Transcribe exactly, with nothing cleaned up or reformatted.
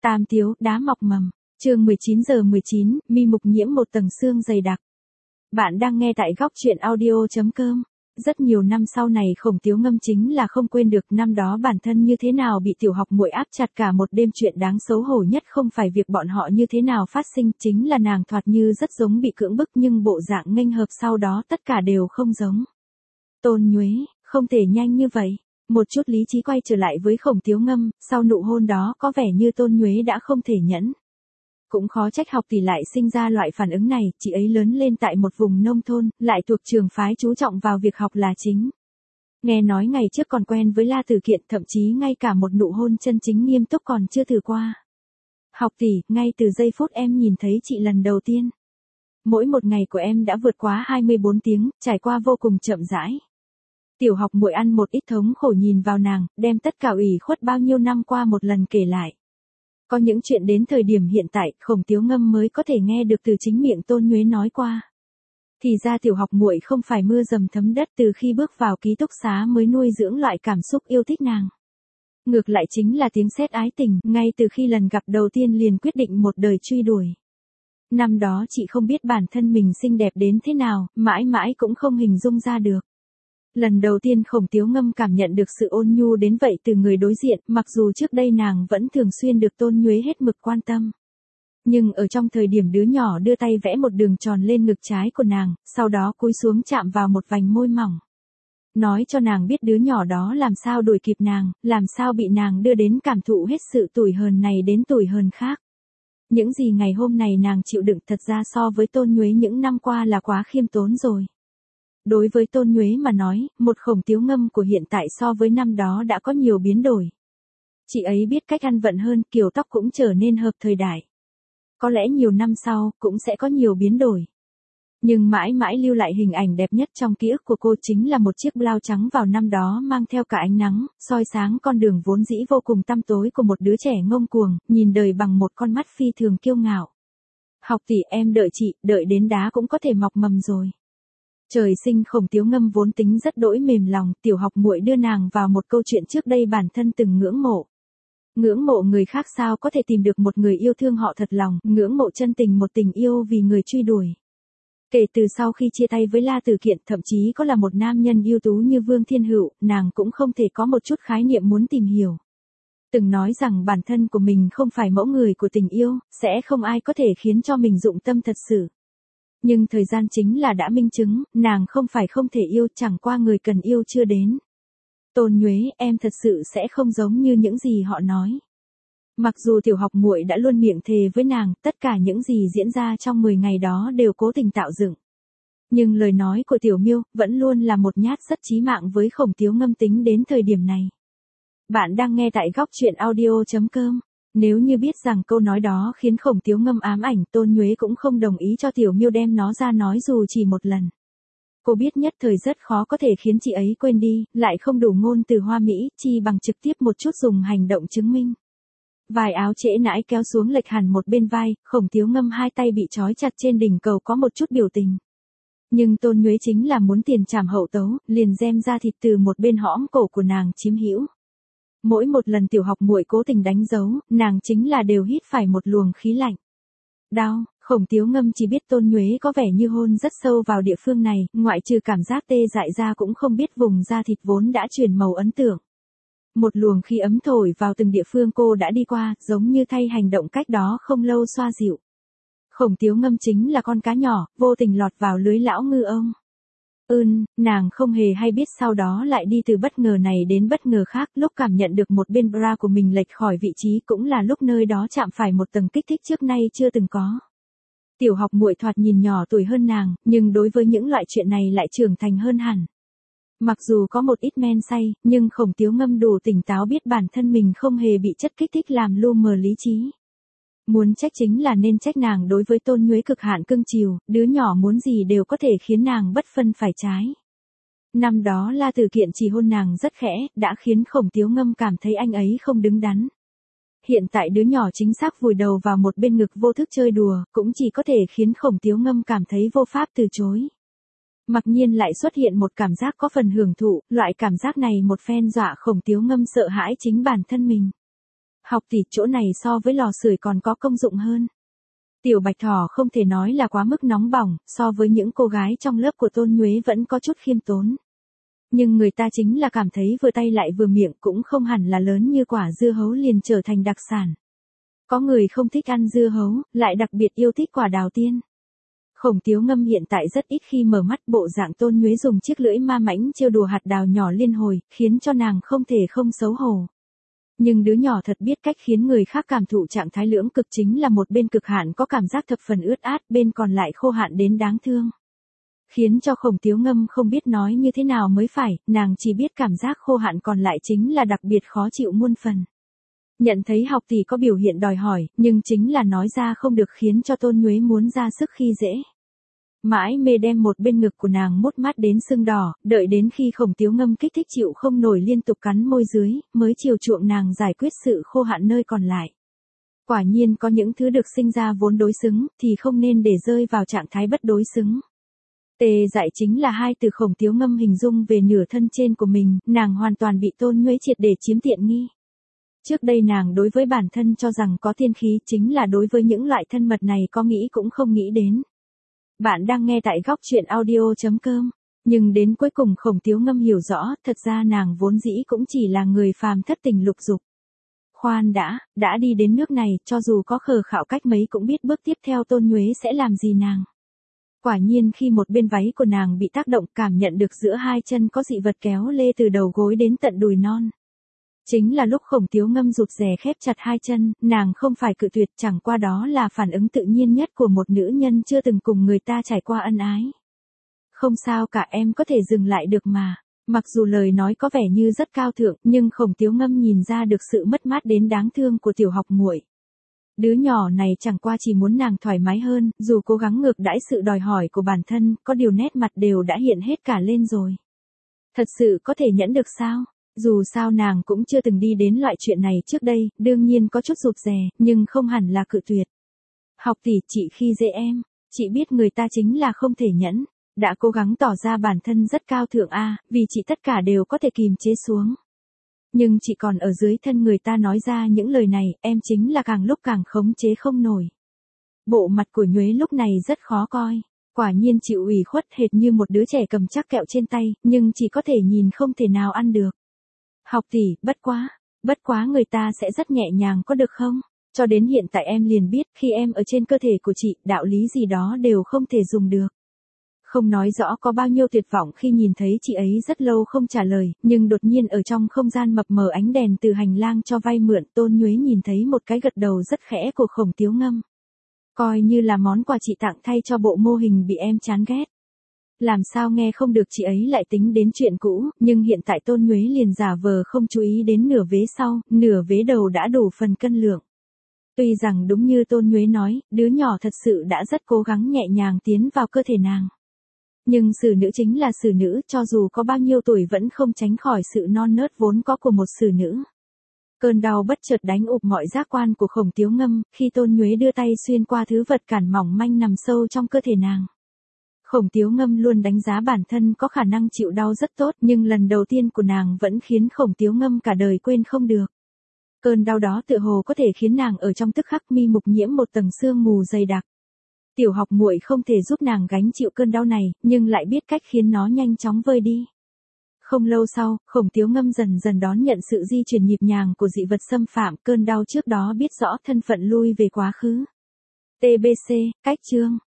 Tam Tiếu, đá mọc mầm. Chương mười chín giờ mười chín, mi mục nhiễm một tầng sương dày đặc. Bạn đang nghe tại góc truyện audio chấm com. Rất nhiều năm sau này Khổng Tiếu Ngâm chính là không quên được năm đó bản thân như thế nào bị tiểu học muội áp chặt cả một đêm. Chuyện đáng xấu hổ nhất không phải việc bọn họ như thế nào phát sinh, chính là nàng thoạt như rất giống bị cưỡng bức nhưng bộ dạng nghênh hợp sau đó tất cả đều không giống. Tôn Nhuế, không thể nhanh như vậy. Một chút lý trí quay trở lại với Khổng Tiếu Ngâm, sau nụ hôn đó có vẻ như Tôn Nhuế đã không thể nhẫn. Cũng khó trách học tỷ lại sinh ra loại phản ứng này, chị ấy lớn lên tại một vùng nông thôn, lại thuộc trường phái chú trọng vào việc học là chính. Nghe nói ngày trước còn quen với La Tử Kiện, thậm chí ngay cả một nụ hôn chân chính nghiêm túc còn chưa thử qua. Học tỷ, ngay từ giây phút em nhìn thấy chị lần đầu tiên, mỗi một ngày của em đã vượt quá hai mươi bốn tiếng, trải qua vô cùng chậm rãi. Tiểu học muội ăn một ít thống khổ nhìn vào nàng, đem tất cả ủy khuất bao nhiêu năm qua một lần kể lại. Có những chuyện đến thời điểm hiện tại, Khổng Tiếu Ngâm mới có thể nghe được từ chính miệng Tôn Nhuế nói qua. Thì ra tiểu học muội không phải mưa dầm thấm đất, từ khi bước vào ký túc xá mới nuôi dưỡng loại cảm xúc yêu thích nàng. Ngược lại chính là tiếng sét ái tình, ngay từ khi lần gặp đầu tiên liền quyết định một đời truy đuổi. Năm đó chị không biết bản thân mình xinh đẹp đến thế nào, mãi mãi cũng không hình dung ra được. Lần đầu tiên Khổng Tiếu Ngâm cảm nhận được sự ôn nhu đến vậy từ người đối diện, mặc dù trước đây nàng vẫn thường xuyên được Tôn Nhuế hết mực quan tâm. Nhưng ở trong thời điểm đứa nhỏ đưa tay vẽ một đường tròn lên ngực trái của nàng, sau đó cúi xuống chạm vào một vành môi mỏng. Nói cho nàng biết đứa nhỏ đó làm sao đuổi kịp nàng, làm sao bị nàng đưa đến cảm thụ hết sự tủi hờn này đến tủi hờn khác. Những gì ngày hôm này nàng chịu đựng thật ra so với Tôn Nhuế những năm qua là quá khiêm tốn rồi. Đối với Tôn Nhuế mà nói, một Khổng Tiếu Ngâm của hiện tại so với năm đó đã có nhiều biến đổi. Chị ấy biết cách ăn vận hơn, kiểu tóc cũng trở nên hợp thời đại. Có lẽ nhiều năm sau, cũng sẽ có nhiều biến đổi. Nhưng mãi mãi lưu lại hình ảnh đẹp nhất trong ký ức của cô chính là một chiếc blau trắng vào năm đó mang theo cả ánh nắng, soi sáng con đường vốn dĩ vô cùng tăm tối của một đứa trẻ ngông cuồng, nhìn đời bằng một con mắt phi thường kiêu ngạo. Học tỷ, em đợi chị, đợi đến đá cũng có thể mọc mầm rồi. Trời sinh Khổng Tiếu Ngâm vốn tính rất đỗi mềm lòng, tiểu học muội đưa nàng vào một câu chuyện trước đây bản thân từng ngưỡng mộ. Ngưỡng mộ người khác sao có thể tìm được một người yêu thương họ thật lòng, ngưỡng mộ chân tình một tình yêu vì người truy đuổi. Kể từ sau khi chia tay với La Tử Kiện, thậm chí có là một nam nhân ưu tú như Vương Thiên Hữu, nàng cũng không thể có một chút khái niệm muốn tìm hiểu. Từng nói rằng bản thân của mình không phải mẫu người của tình yêu, sẽ không ai có thể khiến cho mình dụng tâm thật sự. Nhưng thời gian chính là đã minh chứng, nàng không phải không thể yêu, chẳng qua người cần yêu chưa đến. Tôn Nhuế, em thật sự sẽ không giống như những gì họ nói. Mặc dù tiểu học muội đã luôn miệng thề với nàng, tất cả những gì diễn ra trong mười ngày đó đều cố tình tạo dựng. Nhưng lời nói của tiểu miêu vẫn luôn là một nhát rất chí mạng với Khổng Tiếu Ngâm tính đến thời điểm này. Bạn đang nghe tại góc truyện audio chấm com. Nếu như biết rằng câu nói đó khiến Khổng Tiếu Ngâm ám ảnh, Tôn Nhuế cũng không đồng ý cho tiểu miêu đem nó ra nói dù chỉ một lần. Cô biết nhất thời rất khó có thể khiến chị ấy quên đi, lại không đủ ngôn từ hoa mỹ, chi bằng trực tiếp một chút dùng hành động chứng minh. Vài áo trễ nãi kéo xuống lệch hẳn một bên vai, Khổng Tiếu Ngâm hai tay bị trói chặt trên đỉnh cầu có một chút biểu tình. Nhưng Tôn Nhuế chính là muốn tiền trảm hậu tấu, liền gem ra thịt từ một bên hõm cổ của nàng chiếm hữu. Mỗi một lần tiểu học muội cố tình đánh dấu, nàng chính là đều hít phải một luồng khí lạnh. Đau, Khổng Tiếu Ngâm chỉ biết Tôn Nhuế có vẻ như hôn rất sâu vào địa phương này, ngoại trừ cảm giác tê dại ra cũng không biết vùng da thịt vốn đã chuyển màu ấn tượng. Một luồng khí ấm thổi vào từng địa phương cô đã đi qua, giống như thay hành động cách đó không lâu xoa dịu. Khổng Tiếu Ngâm chính là con cá nhỏ, vô tình lọt vào lưới lão ngư ông. Ưm, nàng không hề hay biết sau đó lại đi từ bất ngờ này đến bất ngờ khác, lúc cảm nhận được một bên bra của mình lệch khỏi vị trí cũng là lúc nơi đó chạm phải một tầng kích thích trước nay chưa từng có. Tiểu học muội thoạt nhìn nhỏ tuổi hơn nàng, nhưng đối với những loại chuyện này lại trưởng thành hơn hẳn. Mặc dù có một ít men say, nhưng Khổng Tiếu Ngâm đủ tỉnh táo biết bản thân mình không hề bị chất kích thích làm lu mờ lý trí. Muốn trách chính là nên trách nàng đối với Tôn Nhuế cực hạn cưng chiều, đứa nhỏ muốn gì đều có thể khiến nàng bất phân phải trái. Năm đó La Tử Kiện chỉ hôn nàng rất khẽ, đã khiến Khổng Tiếu Ngâm cảm thấy anh ấy không đứng đắn. Hiện tại đứa nhỏ chính xác vùi đầu vào một bên ngực vô thức chơi đùa, cũng chỉ có thể khiến Khổng Tiếu Ngâm cảm thấy vô pháp từ chối. Mặc nhiên lại xuất hiện một cảm giác có phần hưởng thụ, loại cảm giác này một phen dọa Khổng Tiếu Ngâm sợ hãi chính bản thân mình. Học tỷ, chỗ này so với lò sưởi còn có công dụng hơn. Tiểu Bạch Thỏ không thể nói là quá mức nóng bỏng, so với những cô gái trong lớp của Tôn Nhuế vẫn có chút khiêm tốn. Nhưng người ta chính là cảm thấy vừa tay lại vừa miệng, cũng không hẳn là lớn như quả dưa hấu liền trở thành đặc sản. Có người không thích ăn dưa hấu, lại đặc biệt yêu thích quả đào tiên. Khổng Tiếu Ngâm hiện tại rất ít khi mở mắt, bộ dạng Tôn Nhuế dùng chiếc lưỡi ma mãnh trêu đùa hạt đào nhỏ liên hồi, khiến cho nàng không thể không xấu hổ. Nhưng đứa nhỏ thật biết cách khiến người khác cảm thụ trạng thái lưỡng cực, chính là một bên cực hạn có cảm giác thập phần ướt át, bên còn lại khô hạn đến đáng thương. Khiến cho Khổng Tiếu Ngâm không biết nói như thế nào mới phải, nàng chỉ biết cảm giác khô hạn còn lại chính là đặc biệt khó chịu muôn phần. Nhận thấy học tỷ có biểu hiện đòi hỏi, nhưng chính là nói ra không được, khiến cho Tôn Nhuế muốn ra sức khi dễ. Mãi mê đem một bên ngực của nàng mốt mát đến sưng đỏ, đợi đến khi Khổng Tiếu Ngâm kích thích chịu không nổi liên tục cắn môi dưới, mới chiều chuộng nàng giải quyết sự khô hạn nơi còn lại. Quả nhiên có những thứ được sinh ra vốn đối xứng, thì không nên để rơi vào trạng thái bất đối xứng. Tê dại chính là hai từ Khổng Tiếu Ngâm hình dung về nửa thân trên của mình, nàng hoàn toàn bị Tôn Nhuế triệt để chiếm tiện nghi. Trước đây nàng đối với bản thân cho rằng có tiên khí, chính là đối với những loại thân mật này có nghĩ cũng không nghĩ đến. Bạn đang nghe tại góc chuyện audio chấm com. Nhưng đến cuối cùng Khổng Tiếu Ngâm hiểu rõ, thật ra nàng vốn dĩ cũng chỉ là người phàm thất tình lục dục. Khoan đã, đã đi đến nước này, cho dù có khờ khạo cách mấy cũng biết bước tiếp theo Tôn Nhuế sẽ làm gì nàng. Quả nhiên khi một bên váy của nàng bị tác động, cảm nhận được giữa hai chân có dị vật kéo lê từ đầu gối đến tận đùi non. Chính là lúc Khổng Tiếu Ngâm rụt rè khép chặt hai chân, nàng không phải cự tuyệt, chẳng qua đó là phản ứng tự nhiên nhất của một nữ nhân chưa từng cùng người ta trải qua ân ái. Không sao cả, em có thể dừng lại được mà. Mặc dù lời nói có vẻ như rất cao thượng, nhưng Khổng Tiếu Ngâm nhìn ra được sự mất mát đến đáng thương của tiểu học muội. Đứa nhỏ này chẳng qua chỉ muốn nàng thoải mái hơn, dù cố gắng ngược đãi sự đòi hỏi của bản thân, có điều nét mặt đều đã hiện hết cả lên rồi. Thật sự có thể nhẫn được sao? Dù sao nàng cũng chưa từng đi đến loại chuyện này trước đây, đương nhiên có chút rụt rè, nhưng không hẳn là cự tuyệt. Học tỷ, chị khi dễ em, chị biết người ta chính là không thể nhẫn, đã cố gắng tỏ ra bản thân rất cao thượng a, à, vì chị tất cả đều có thể kìm chế xuống. Nhưng chị còn ở dưới thân người ta nói ra những lời này, em chính là càng lúc càng khống chế không nổi. Bộ mặt của Nhuế lúc này rất khó coi, quả nhiên chịu ủy khuất hệt như một đứa trẻ cầm chắc kẹo trên tay, nhưng chỉ có thể nhìn không thể nào ăn được. Học tỷ, bất quá, bất quá người ta sẽ rất nhẹ nhàng có được không? Cho đến hiện tại em liền biết, khi em ở trên cơ thể của chị, đạo lý gì đó đều không thể dùng được. Không nói rõ có bao nhiêu tuyệt vọng khi nhìn thấy chị ấy rất lâu không trả lời, nhưng đột nhiên ở trong không gian mập mờ ánh đèn từ hành lang cho vay mượn, Tôn Nhuế nhìn thấy một cái gật đầu rất khẽ của Khổng Tiếu Ngâm. Coi như là món quà chị tặng thay cho bộ mô hình bị em chán ghét. Làm sao nghe không được, chị ấy lại tính đến chuyện cũ, nhưng hiện tại Tôn Nhuế liền giả vờ không chú ý đến nửa vế sau, nửa vế đầu đã đủ phần cân lượng. Tuy rằng đúng như Tôn Nhuế nói, đứa nhỏ thật sự đã rất cố gắng nhẹ nhàng tiến vào cơ thể nàng. Nhưng xử nữ chính là xử nữ, cho dù có bao nhiêu tuổi vẫn không tránh khỏi sự non nớt vốn có của một xử nữ. Cơn đau bất chợt đánh ụp mọi giác quan của Khổng Tiếu Ngâm, khi Tôn Nhuế đưa tay xuyên qua thứ vật cản mỏng manh nằm sâu trong cơ thể nàng. Khổng Tiếu Ngâm luôn đánh giá bản thân có khả năng chịu đau rất tốt, nhưng lần đầu tiên của nàng vẫn khiến Khổng Tiếu Ngâm cả đời quên không được. Cơn đau đó tựa hồ có thể khiến nàng ở trong tức khắc mi mục nhiễm một tầng sương mù dày đặc. Tiểu học muội không thể giúp nàng gánh chịu cơn đau này, nhưng lại biết cách khiến nó nhanh chóng vơi đi. Không lâu sau, Khổng Tiếu Ngâm dần dần đón nhận sự di chuyển nhịp nhàng của dị vật xâm phạm, cơn đau trước đó biết rõ thân phận lui về quá khứ. tê bê xê, cách chương.